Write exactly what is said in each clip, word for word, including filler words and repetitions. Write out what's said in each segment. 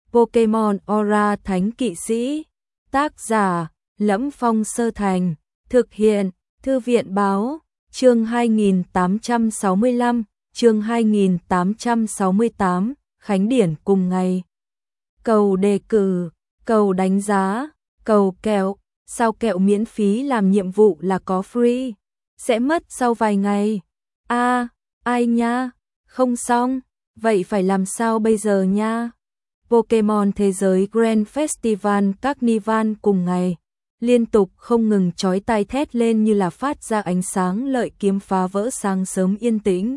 Pokemon Aura Thánh Kỵ Sĩ. Tác giả: Lẫm Phong Sơ Thành. Thực hiện: Thư viện Báo. Chương hai nghìn tám trăm sáu mươi lăm, chương hai nghìn tám trăm sáu mươi tám, Khánh Điển cùng ngày. Cầu đề cử, cầu đánh giá, cầu kẹo, sao kẹo miễn phí làm nhiệm vụ là có free, sẽ mất sau vài ngày. A, à, ai nha, không xong, vậy phải làm sao bây giờ nha? Pokemon Thế giới Grand Festival Carnival cùng ngày, liên tục không ngừng chói tai thét lên như là phát ra ánh sáng lợi kiếm phá vỡ sáng sớm yên tĩnh.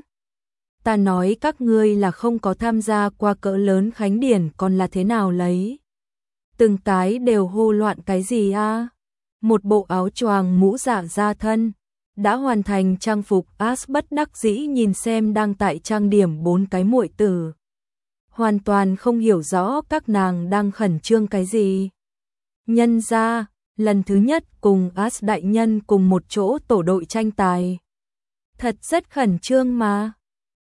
Ta nói các ngươi là không có tham gia qua cỡ lớn Khánh Điển còn là thế nào lấy? Từng cái đều hô loạn cái gì a? À? Một bộ áo choàng mũ dạ da thân, đã hoàn thành trang phục. Ash bất đắc dĩ nhìn xem đang tại trang điểm bốn cái muội tử. Hoàn toàn không hiểu rõ các nàng đang khẩn trương cái gì. Nhân ra, lần thứ nhất cùng Ash đại nhân cùng một chỗ tổ đội tranh tài. Thật rất khẩn trương mà.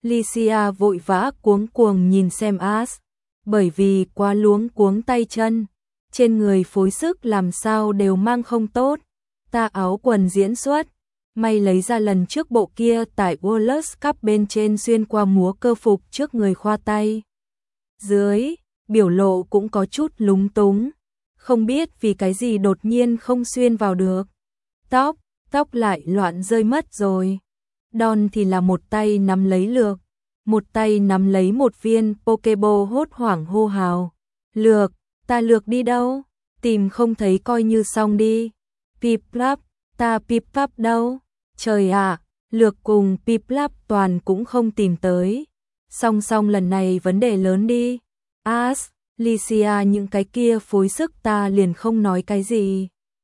Lycia vội vã cuống cuồng nhìn xem Ash, bởi vì quá luống cuống tay chân, trên người phối sức làm sao đều mang không tốt. Ta áo quần diễn xuất, may lấy ra lần trước bộ kia tại World Cup bên trên xuyên qua múa cơ phục trước người khoa tay. Dưới, biểu lộ cũng có chút lúng túng, không biết vì cái gì đột nhiên không xuyên vào được. Tóc, tóc lại loạn rơi mất rồi. Đòn thì là một tay nắm lấy lược, một tay nắm lấy một viên Pokeball hốt hoảng hô hào. Lược, ta lược đi đâu? Tìm không thấy coi như xong đi. Piplup, ta Piplup đâu? Trời ạ, à, lược cùng Piplup toàn cũng không tìm tới. Song song lần này vấn đề lớn đi. Ash, Lycia những cái kia phối sức ta liền không nói cái gì.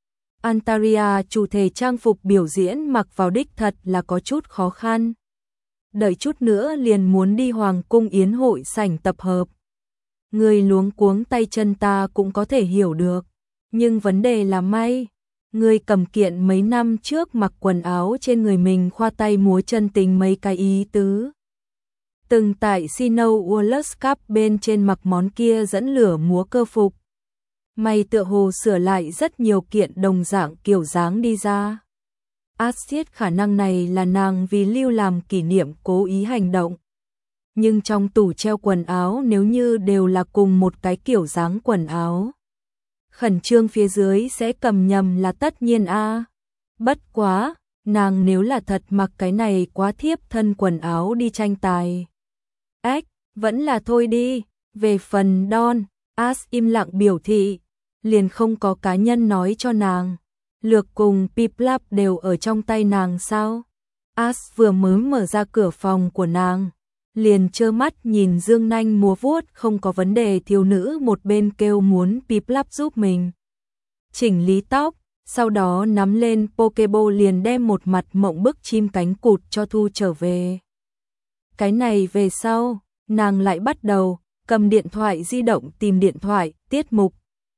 Antaria chủ thể trang phục biểu diễn mặc vào đích thật là có chút khó khăn. Đợi chút nữa liền muốn đi Hoàng cung yến hội sảnh tập hợp. Người luống cuống tay chân ta cũng có thể hiểu được. Nhưng vấn đề là may. Người cầm kiện mấy năm trước mặc quần áo trên người mình khoa tay múa chân tình mấy cái ý tứ. Từng tại Sinnoh World Cup bên trên mặc món kia dẫn lửa múa cơ phục. Mày tựa hồ sửa lại rất nhiều kiện đồng dạng kiểu dáng đi ra. Axiết khả năng này là nàng vì lưu làm kỷ niệm cố ý hành động. Nhưng trong tủ treo quần áo nếu như đều là cùng một cái kiểu dáng quần áo, khẩn trương phía dưới sẽ cầm nhầm là tất nhiên a. À. Bất quá, nàng nếu là thật mặc cái này quá thiếp thân quần áo đi tranh tài. Ếch, vẫn là thôi đi. Về phần Don, Ash im lặng biểu thị, liền không có cá nhân nói cho nàng. Lược cùng Piplup đều ở trong tay nàng sao? Ash vừa mới mở ra cửa phòng của nàng, liền trơ mắt nhìn dương nanh múa vuốt không có vấn đề thiếu nữ một bên kêu muốn Piplup giúp mình chỉnh lý tóc, sau đó nắm lên Pokeball liền đem một mặt mộng bức chim cánh cụt cho thu trở về. Cái này về sau, nàng lại bắt đầu cầm điện thoại di động tìm điện thoại, tiết mục.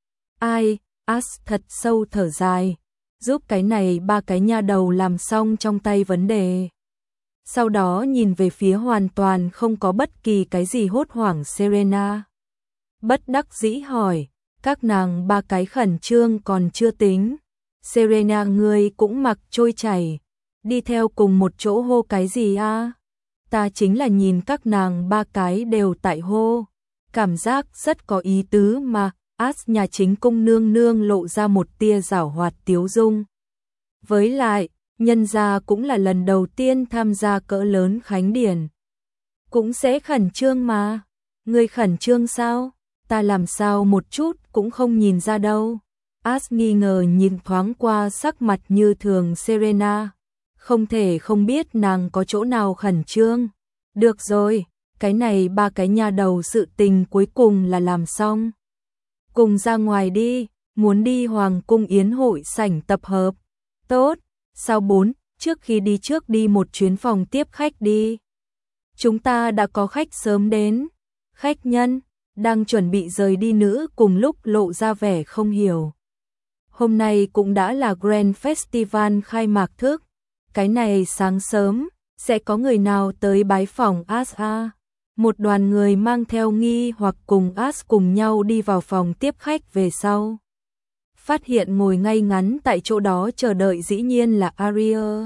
Ai, Ash thật sâu thở dài, giúp cái này ba cái nha đầu làm xong trong tay vấn đề. Sau đó nhìn về phía hoàn toàn không có bất kỳ cái gì hốt hoảng Serena. Bất đắc dĩ hỏi, các nàng ba cái khẩn trương còn chưa tính. Serena ngươi cũng mặc trôi chảy, đi theo cùng một chỗ hô cái gì a? À? Ta chính là nhìn các nàng ba cái đều tại hô, cảm giác rất có ý tứ mà. Ash nhà chính cung nương nương lộ ra một tia giảo hoạt tiếu dung. Với lại, nhân gia cũng là lần đầu tiên tham gia cỡ lớn Khánh Điển. Cũng sẽ khẩn trương mà. Người khẩn trương sao? Ta làm sao một chút cũng không nhìn ra đâu. Ash nghi ngờ nhìn thoáng qua sắc mặt như thường Serena. Không thể không biết nàng có chỗ nào khẩn trương. Được rồi, cái này ba cái nha đầu sự tình cuối cùng là làm xong. Cùng ra ngoài đi, muốn đi Hoàng cung yến hội sảnh tập hợp. Tốt, sao bốn, trước khi đi trước đi một chuyến phòng tiếp khách đi. Chúng ta đã có khách sớm đến. Khách nhân, đang chuẩn bị rời đi nữ cùng lúc lộ ra vẻ không hiểu. Hôm nay cũng đã là Grand Festival khai mạc thức. Cái này sáng sớm, sẽ có người nào tới bái phỏng Ash a? Một đoàn người mang theo nghi hoặc cùng Ash cùng nhau đi vào phòng tiếp khách về sau. Phát hiện ngồi ngay ngắn tại chỗ đó chờ đợi dĩ nhiên là Ariel.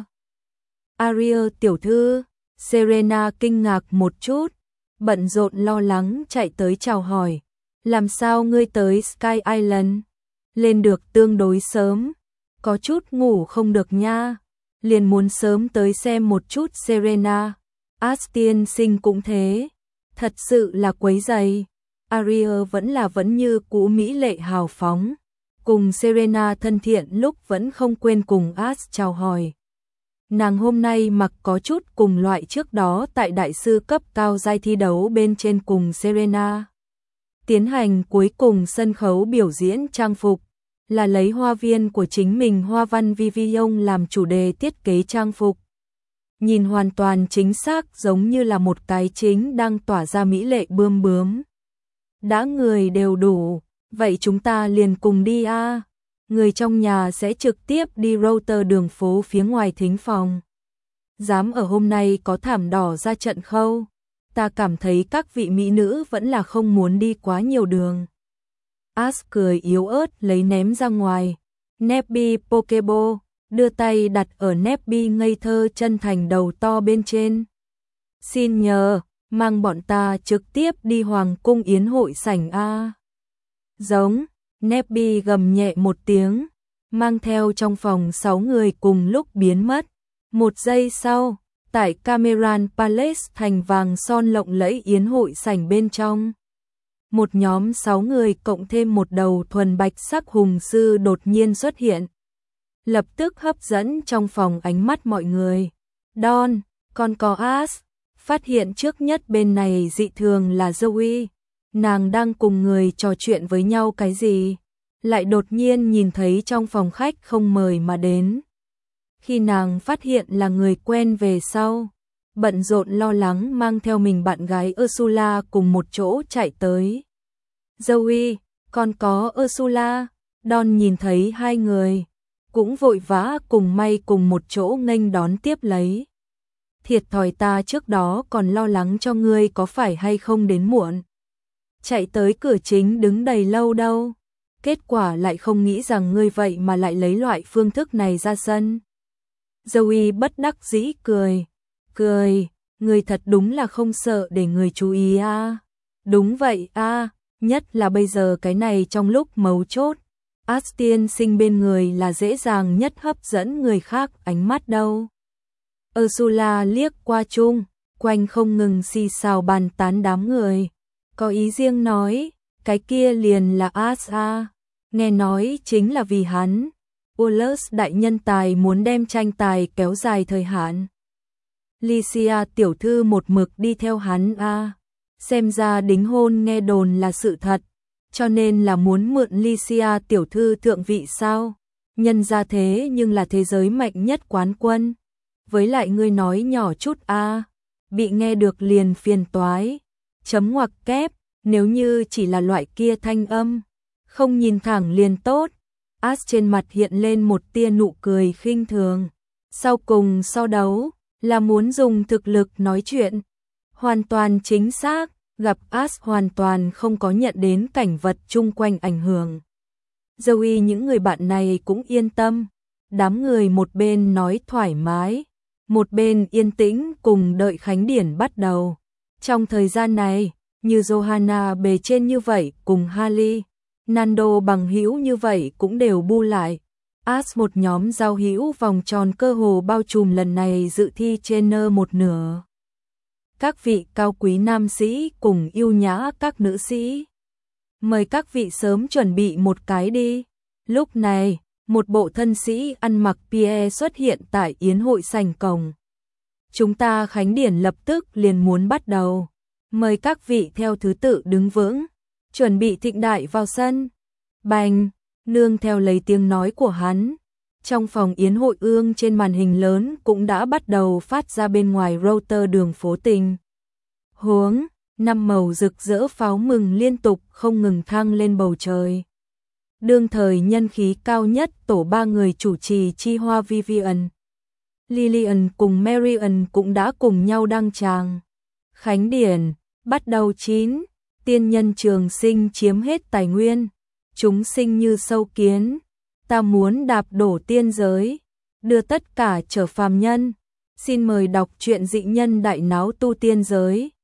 Ariel tiểu thư, Serena kinh ngạc một chút, bận rộn lo lắng chạy tới chào hỏi. Làm sao ngươi tới Sky Island? Lên được tương đối sớm, có chút ngủ không được nha. Liền muốn sớm tới xem một chút Serena. Ash tiên sinh cũng thế. Thật sự là quấy rầy. Ariel vẫn là vẫn như cũ mỹ lệ hào phóng. Cùng Serena thân thiện lúc vẫn không quên cùng Ash chào hỏi. Nàng hôm nay mặc có chút cùng loại trước đó tại đại sư cấp cao giai thi đấu bên trên cùng Serena. Tiến hành cuối cùng sân khấu biểu diễn trang phục, là lấy hoa viên của chính mình Hoa Văn Vivillon làm chủ đề thiết kế trang phục. Nhìn hoàn toàn chính xác giống như là một cái chính đang tỏa ra mỹ lệ bươm bướm. Đã người đều đủ, vậy chúng ta liền cùng đi a. À. Người trong nhà sẽ trực tiếp đi router đường phố phía ngoài thính phòng. Dám ở hôm nay có thảm đỏ ra trận khâu. Ta cảm thấy các vị mỹ nữ vẫn là không muốn đi quá nhiều đường. Ash cười yếu ớt lấy ném ra ngoài. Nebby Pokeball, đưa tay đặt ở Nebby ngây thơ chân thành đầu to bên trên. Xin nhờ, mang bọn ta trực tiếp đi Hoàng cung yến hội sảnh a. Giống, Nebby gầm nhẹ một tiếng, mang theo trong phòng sáu người cùng lúc biến mất. Một giây sau, tại Cameron Palace thành vàng son lộng lẫy yến hội sảnh bên trong. Một nhóm sáu người cộng thêm một đầu thuần bạch sắc hùng sư đột nhiên xuất hiện. Lập tức hấp dẫn trong phòng ánh mắt mọi người. Don, còn có Ash, phát hiện trước nhất bên này dị thường là Zoe. Nàng đang cùng người trò chuyện với nhau cái gì, lại đột nhiên nhìn thấy trong phòng khách không mời mà đến. Khi nàng phát hiện là người quen về sau, bận rộn lo lắng mang theo mình bạn gái Ursula cùng một chỗ chạy tới. Zoe, còn có Ursula, Don nhìn thấy hai người, cũng vội vã cùng may cùng một chỗ nghênh đón tiếp lấy. Thiệt thòi ta trước đó còn lo lắng cho ngươi có phải hay không đến muộn. Chạy tới cửa chính đứng đầy lâu đâu, kết quả lại không nghĩ rằng ngươi vậy mà lại lấy loại phương thức này ra sân. Zoe bất đắc dĩ cười, cười, ngươi thật đúng là không sợ để người chú ý a. À. Đúng vậy a, à, nhất là bây giờ cái này trong lúc mấu chốt. Ash tiên sinh bên người là dễ dàng nhất hấp dẫn người khác ánh mắt đâu. Ursula liếc qua chung, quanh không ngừng xì xào bàn tán đám người. Có ý riêng nói, cái kia liền là Ash a. Nghe nói chính là vì hắn. Wallace đại nhân tài muốn đem tranh tài kéo dài thời hạn. Lycia tiểu thư một mực đi theo hắn a. Xem ra đính hôn nghe đồn là sự thật. Cho nên là muốn mượn Lycia tiểu thư thượng vị sao? Nhân ra thế nhưng là thế giới mạnh nhất quán quân. Với lại ngươi nói nhỏ chút a, bị nghe được liền phiền toái. Chấm ngoặc kép, nếu như chỉ là loại kia thanh âm, không nhìn thẳng liền tốt. Ash trên mặt hiện lên một tia nụ cười khinh thường. Sau cùng so đấu, là muốn dùng thực lực nói chuyện. Hoàn toàn chính xác. Gặp Ash hoàn toàn không có nhận đến cảnh vật chung quanh ảnh hưởng. Zoe những người bạn này cũng yên tâm. Đám người một bên nói thoải mái, một bên yên tĩnh cùng đợi khánh điển bắt đầu. Trong thời gian này, như Johanna bề trên như vậy cùng Harley, Nando bằng hữu như vậy cũng đều bu lại. Ash một nhóm giao hữu vòng tròn cơ hồ bao trùm lần này dự thi trên một nửa. Các vị cao quý nam sĩ cùng yêu nhã các nữ sĩ. Mời các vị sớm chuẩn bị một cái đi. Lúc này, một bộ thân sĩ ăn mặc Pierre xuất hiện tại yến hội sảnh cổng. Chúng ta khánh điển lập tức liền muốn bắt đầu. Mời các vị theo thứ tự đứng vững, chuẩn bị thịnh đại vào sân. Bành, nương theo lấy tiếng nói của hắn. Trong phòng yến hội ương trên màn hình lớn cũng đã bắt đầu phát ra bên ngoài router đường phố tình. Huống, năm màu rực rỡ pháo mừng liên tục không ngừng thăng lên bầu trời. Đương thời nhân khí cao nhất tổ ba người chủ trì chi hoa Vivian, Lillian cùng Marian cũng đã cùng nhau đăng tràng. Khánh điển, Bắt đầu chín. Tiên nhân trường sinh chiếm hết tài nguyên, chúng sinh như sâu kiến, ta muốn đạp đổ tiên giới, đưa tất cả trở phàm nhân. Xin mời đọc truyện Dị Nhân Đại Náo Tu Tiên Giới.